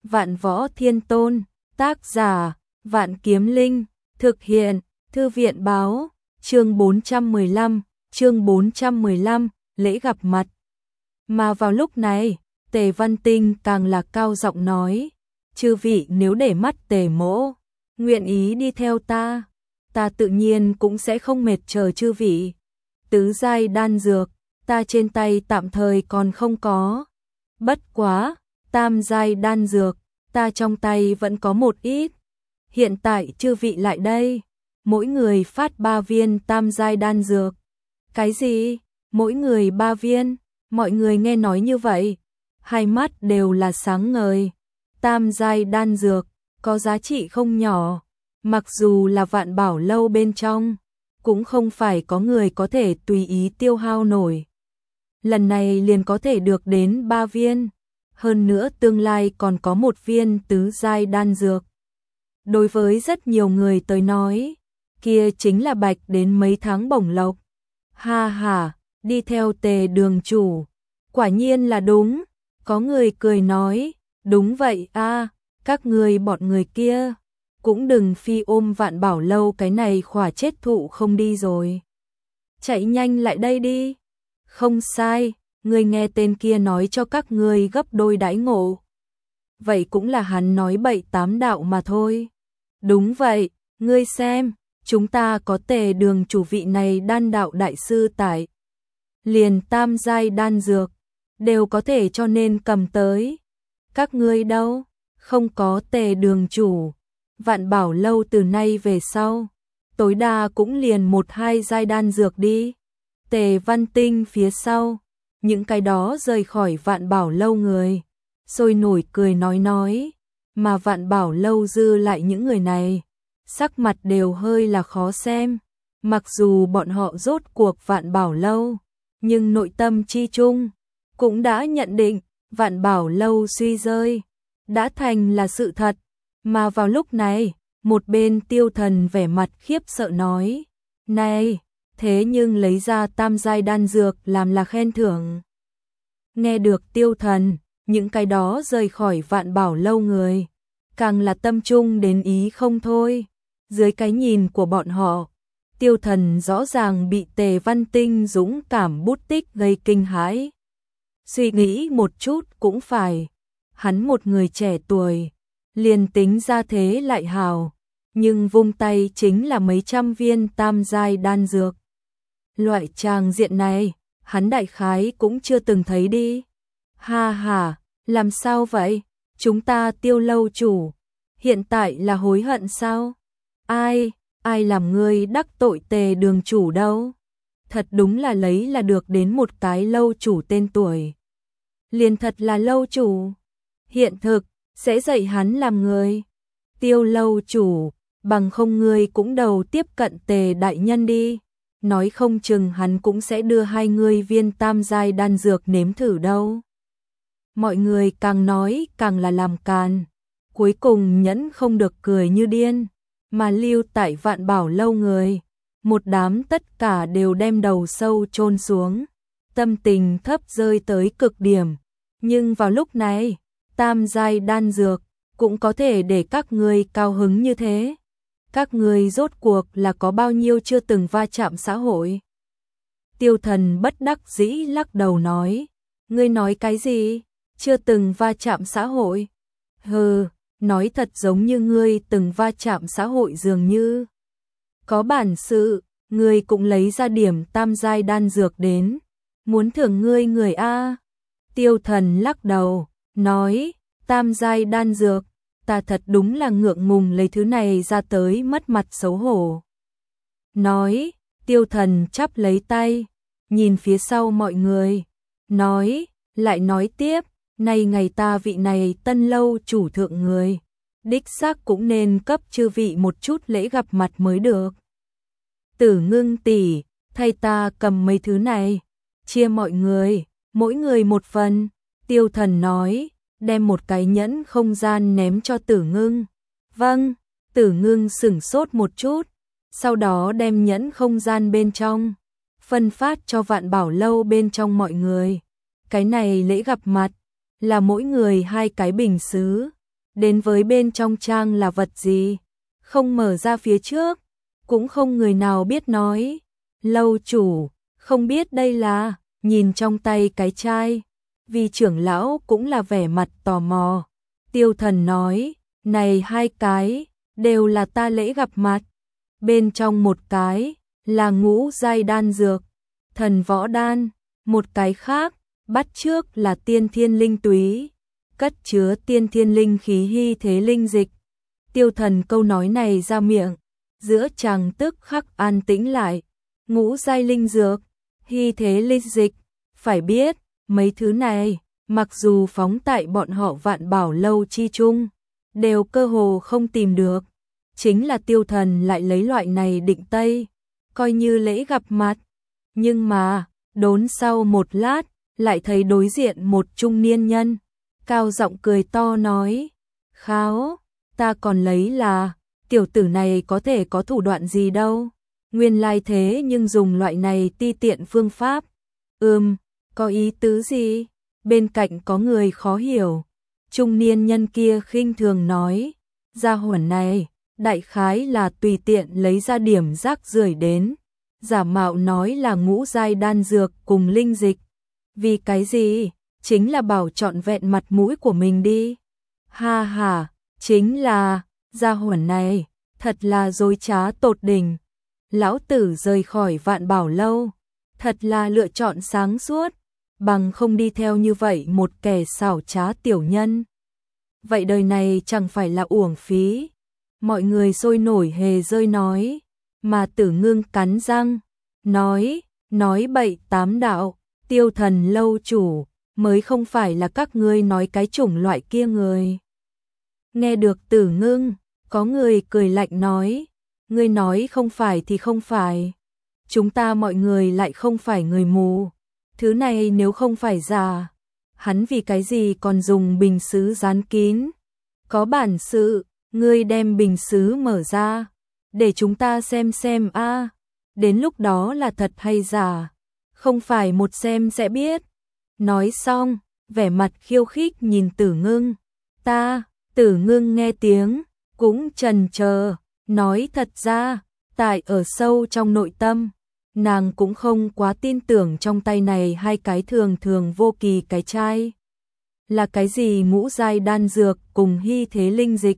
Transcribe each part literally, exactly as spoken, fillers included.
Vạn Võ Thiên Tôn, tác giả, Vạn Kiếm Linh, thực hiện, Thư viện báo, chương bốn trăm mười lăm, chương bốn trăm mười lăm, lễ gặp mặt. Mà vào lúc này, Tề Văn Tinh càng là cao giọng nói, chư vị nếu để mắt Tề mỗ, nguyện ý đi theo ta, ta tự nhiên cũng sẽ không mệt chờ chư vị. Tứ giai đan dược, ta trên tay tạm thời còn không có. Bất quá, tam giai đan dược, ta trong tay vẫn có một ít. Hiện tại chư vị lại đây, mỗi người phát ba viên tam giai đan dược. Cái gì? Mỗi người ba viên? Mọi người nghe nói như vậy, hai mắt đều là sáng ngời. Tam giai đan dược, có giá trị không nhỏ, mặc dù là Vạn Bảo Lâu bên trong, cũng không phải có người có thể tùy ý tiêu hao nổi. Lần này liền có thể được đến ba viên, hơn nữa tương lai còn có một viên tứ giai đan dược. Đối với rất nhiều người tới nói, kia chính là bạch đến mấy tháng bổng lộc. Ha ha, đi theo Tề đường chủ, quả nhiên là đúng. Có người cười nói, đúng vậy a, các người bọn người kia, cũng đừng phi ôm Vạn Bảo Lâu cái này khỏa chết thụ không đi rồi. Chạy nhanh lại đây đi. Không sai, người nghe tên kia nói cho các người gấp đôi đãi ngộ. Vậy cũng là hắn nói bậy tám đạo mà thôi. Đúng vậy, ngươi xem, chúng ta có Tề đường chủ vị này đan đạo đại sư tại. Liền tam giai đan dược, đều có thể cho nên cầm tới. Các ngươi đâu? Không có Tề đường chủ. Vạn Bảo Lâu từ nay về sau, tối đa cũng liền một hai giai đan dược đi. Tề Văn Tinh phía sau, những cái đó rời khỏi Vạn Bảo Lâu người, sôi nổi cười nói nói, mà Vạn Bảo Lâu dư lại những người này, sắc mặt đều hơi là khó xem. Mặc dù bọn họ rốt cuộc Vạn Bảo Lâu, nhưng nội tâm chi chung cũng đã nhận định Vạn Bảo Lâu suy rơi đã thành là sự thật. Mà vào lúc này, một bên Tiêu Thần vẻ mặt khiếp sợ nói, này, thế nhưng lấy ra tam giai đan dược làm là khen thưởng. Nghe được Tiêu Thần, những cái đó rời khỏi Vạn Bảo Lâu người, càng là tâm trung đến ý không thôi. Dưới cái nhìn của bọn họ, Tiêu Thần rõ ràng bị Tề Văn Tinh dũng cảm bút tích gây kinh hãi. Suy nghĩ một chút cũng phải, hắn một người trẻ tuổi, liền tính ra thế lại hào, nhưng vung tay chính là mấy trăm viên tam giai đan dược. Loại tràng diện này, hắn đại khái cũng chưa từng thấy đi. Ha ha, làm sao vậy? Chúng ta Tiêu lâu chủ, hiện tại là hối hận sao? Ai, ai làm ngươi đắc tội Tề đường chủ đâu? Thật đúng là lấy là được đến một cái lâu chủ tên tuổi. Liền thật là lâu chủ. Hiện thực, sẽ dạy hắn làm người. Tiêu lâu chủ, bằng không ngươi cũng đầu tiếp cận Tề đại nhân đi. Nói không chừng hắn cũng sẽ đưa hai ngươi viên tam giai đan dược nếm thử đâu. Mọi người càng nói càng là làm càn. Cuối cùng nhẫn không được cười như điên. Mà lưu tại Vạn Bảo Lâu người, một đám tất cả đều đem đầu sâu chôn xuống. Tâm tình thấp rơi tới cực điểm. Nhưng vào lúc này, tam giai đan dược cũng có thể để các ngươi cao hứng như thế. Các ngươi rốt cuộc là có bao nhiêu chưa từng va chạm xã hội? Tiêu Thần bất đắc dĩ lắc đầu nói, ngươi nói cái gì? Chưa từng va chạm xã hội? Hừ, nói thật giống như ngươi từng va chạm xã hội dường như. Có bản sự, ngươi cũng lấy ra điểm tam giai đan dược đến, muốn thưởng ngươi người a. Tiêu Thần lắc đầu, nói, tam giai đan dược, ta thật đúng là ngượng ngùng lấy thứ này ra tới mất mặt xấu hổ. Nói, Tiêu Thần chắp lấy tay, nhìn phía sau mọi người, nói, lại nói tiếp, nay ngày ta vị này tân lâu chủ thượng người, đích xác cũng nên cấp chư vị một chút lễ gặp mặt mới được. Tử Ngưng tỷ, thay ta cầm mấy thứ này, chia mọi người, mỗi người một phần. Tiêu Thần nói, đem một cái nhẫn không gian ném cho Tử Ngưng. Vâng, Tử Ngưng sửng sốt một chút, sau đó đem nhẫn không gian bên trong, phân phát cho Vạn Bảo Lâu bên trong mọi người. Cái này lễ gặp mặt, là mỗi người hai cái bình sứ, đến với bên trong trang là vật gì, không mở ra phía trước, cũng không người nào biết nói. Lâu chủ, không biết đây là, nhìn trong tay cái chai, vì trưởng lão cũng là vẻ mặt tò mò. Tiêu Thần nói, này hai cái, đều là ta lễ gặp mặt. Bên trong một cái, là ngũ giai đan dược, thần võ đan, một cái khác, bắt trước là tiên thiên linh túy, cất chứa tiên thiên linh khí hy thế linh dịch. Tiêu Thần câu nói này ra miệng, giữa chàng tức khắc an tĩnh lại. Ngũ giai linh dược, hy thế linh dịch, phải biết, mấy thứ này, mặc dù phóng tại bọn họ Vạn Bảo lâu chi chung, đều cơ hồ không tìm được. Chính là Tiêu Thần lại lấy loại này định tây, coi như lễ gặp mặt. Nhưng mà, đốn sau một lát, lại thấy đối diện một trung niên nhân, cao giọng cười to nói, kháo, ta còn lấy là, tiểu tử này có thể có thủ đoạn gì đâu, nguyên lai thế nhưng dùng loại này ti tiện phương pháp. Ừm, có ý tứ gì? Bên cạnh có người khó hiểu. Trung niên nhân kia khinh thường nói, gia hỏa này, đại khái là tùy tiện lấy ra điểm rác rưởi đến, giả mạo nói là ngũ giai đan dược cùng linh dịch. Vì cái gì? Chính là bảo trọn vẹn mặt mũi của mình đi. Ha ha, chính là, gia hỏa này, thật là dối trá tột đỉnh. Lão tử rời khỏi Vạn Bảo lâu, thật là lựa chọn sáng suốt, bằng không đi theo như vậy một kẻ xảo trá tiểu nhân. Vậy đời này chẳng phải là uổng phí. Mọi người sôi nổi hề rơi nói, mà Tử Ngưng cắn răng, nói, nói bậy tám đạo, Tiêu Thần lâu chủ, mới không phải là các ngươi nói cái chủng loại kia người. Nghe được Tử Ngưng, có người cười lạnh nói, ngươi nói không phải thì không phải. Chúng ta mọi người lại không phải người mù. Thứ này nếu không phải giả, hắn vì cái gì còn dùng bình sứ dán kín. Có bản sự, ngươi đem bình sứ mở ra, để chúng ta xem xem a. Đến lúc đó là thật hay giả, không phải một xem sẽ biết. Nói xong, vẻ mặt khiêu khích nhìn Tử Ngưng. Ta, Tử Ngưng nghe tiếng, cũng chần chờ, nói thật ra, tại ở sâu trong nội tâm, nàng cũng không quá tin tưởng trong tay này hai cái thường thường vô kỳ cái chai. Là cái gì ngũ giai đan dược cùng hy thế linh dịch.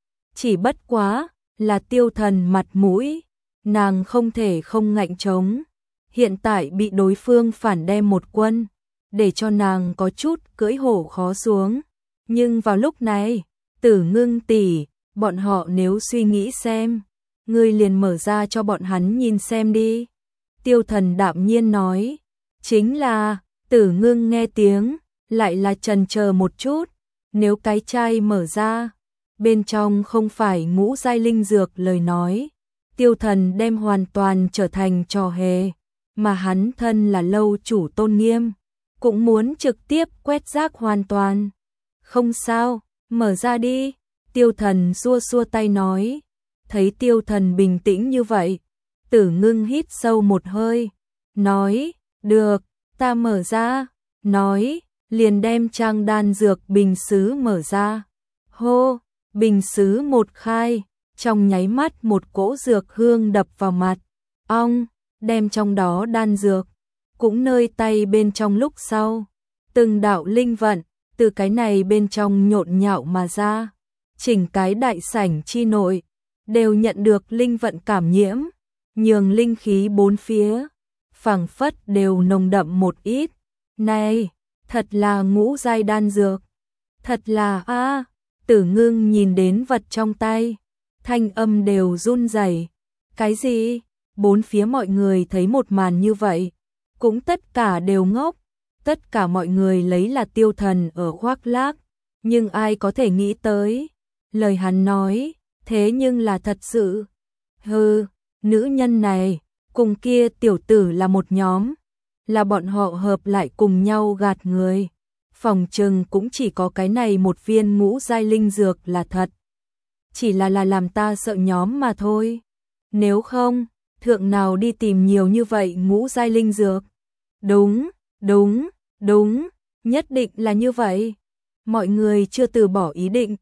Chỉ bất quá, là Tiêu Thần mặt mũi, nàng không thể không ngạnh chống. Hiện tại bị đối phương phản đem một quân, để cho nàng có chút cưỡi hổ khó xuống. Nhưng vào lúc này, Tử Ngưng tỷ, bọn họ nếu suy nghĩ xem, ngươi liền mở ra cho bọn hắn nhìn xem đi. Tiêu Thần đạm nhiên nói, chính là, Tử Ngưng nghe tiếng, lại là chần chờ một chút, nếu cái chai mở ra, bên trong không phải ngũ giai linh dược lời nói, Tiêu Thần đem hoàn toàn trở thành trò hề, mà hắn thân là lâu chủ tôn nghiêm, cũng muốn trực tiếp quét rác hoàn toàn. Không sao, mở ra đi, Tiêu Thần xua xua tay nói. Thấy Tiêu Thần bình tĩnh như vậy, Tử Ngưng hít sâu một hơi, nói, được, ta mở ra, nói, liền đem trang đan dược bình sứ mở ra. Hô, bình sứ một khai, trong nháy mắt một cỗ dược hương đập vào mặt, ong, đem trong đó đan dược, cũng nơi tay bên trong lúc sau. Từng đạo linh vận, từ cái này bên trong nhộn nhạo mà ra, chỉnh cái đại sảnh chi nội, đều nhận được linh vận cảm nhiễm, nhường linh khí bốn phía, phảng phất đều nồng đậm một ít. Này, thật là ngũ giai đan dược, thật là a. À, Tử Ngưng nhìn đến vật trong tay, thanh âm đều run rẩy. Cái gì? Bốn phía mọi người thấy một màn như vậy, cũng tất cả đều ngốc. Tất cả mọi người lấy là Tiêu Thần ở khoác lác, nhưng ai có thể nghĩ tới, lời hắn nói, thế nhưng là thật sự. Hừ, nữ nhân này, cùng kia tiểu tử là một nhóm, là bọn họ hợp lại cùng nhau gạt người. Phòng trừng cũng chỉ có cái này một viên ngũ giai linh dược là thật. Chỉ là là làm ta sợ nhóm mà thôi. Nếu không, thượng nào đi tìm nhiều như vậy ngũ giai linh dược. Đúng, đúng, đúng, nhất định là như vậy. Mọi người chưa từ bỏ ý định,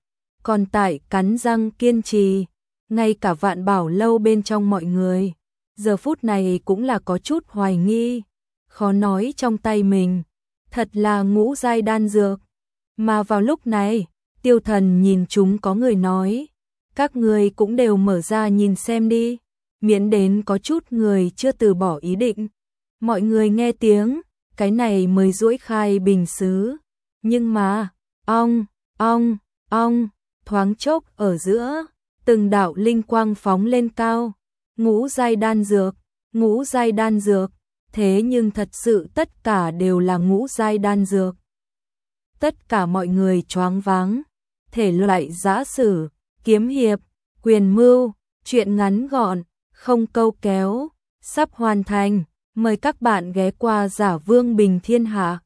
còn tại cắn răng kiên trì, ngay cả Vạn Bảo lâu bên trong mọi người, giờ phút này cũng là có chút hoài nghi, khó nói trong tay mình, thật là ngũ giai đan dược. Mà vào lúc này, Tiêu Thần nhìn chúng có người nói, các người cũng đều mở ra nhìn xem đi, miễn đến có chút người chưa từ bỏ ý định. Mọi người nghe tiếng, cái này mới duỗi khai bình sứ, nhưng mà, ong, ong, ong, thoáng chốc ở giữa, từng đạo linh quang phóng lên cao, ngũ giai đan dược, ngũ giai đan dược, thế nhưng thật sự tất cả đều là ngũ giai đan dược. Tất cả mọi người choáng váng, thể loại giã sử, kiếm hiệp, quyền mưu, truyện ngắn gọn, không câu kéo, sắp hoàn thành, mời các bạn ghé qua Giả Vương Bình Thiên Hạ.